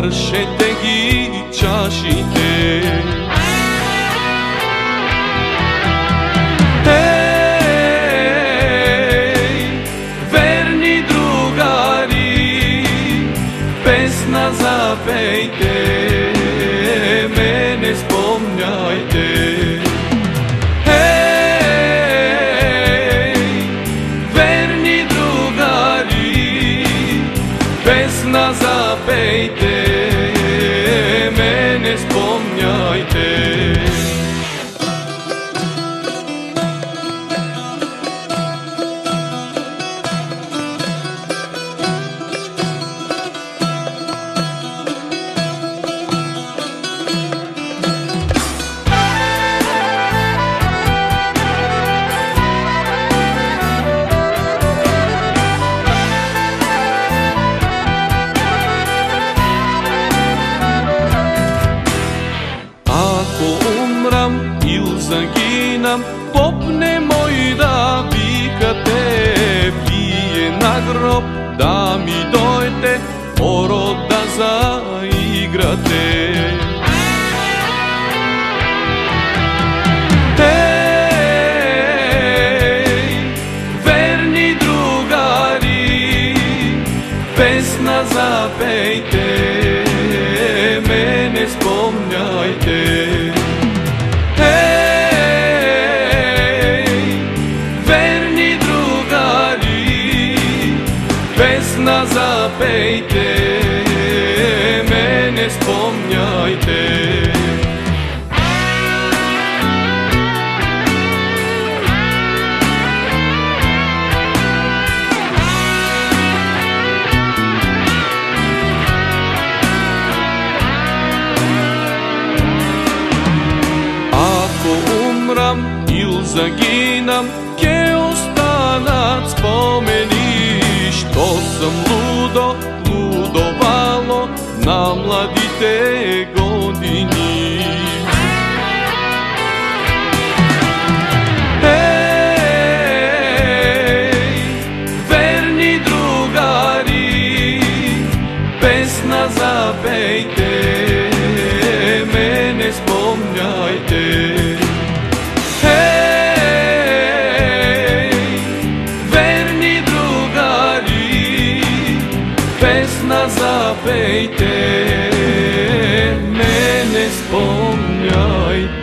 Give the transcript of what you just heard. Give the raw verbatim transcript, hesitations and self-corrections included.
вършете ги чашите. Ей, верни другари, песна запейте, мене спомняйте. Песна запейте, мене спомняйте. Ил загинам, поп немой да викате, вие на гроб да ми дойте, пород да заиграте. Ей, верни другари, песна запейте, мене спомняйте. Песна запейте, мене спомняйте. Ако умрам ил загинам, ке останат спомени, що съм лудо, лудовало на младите години. Ей, верни другари, песна запейте, мене спомняйте. Песна запейте, мене спомняйте.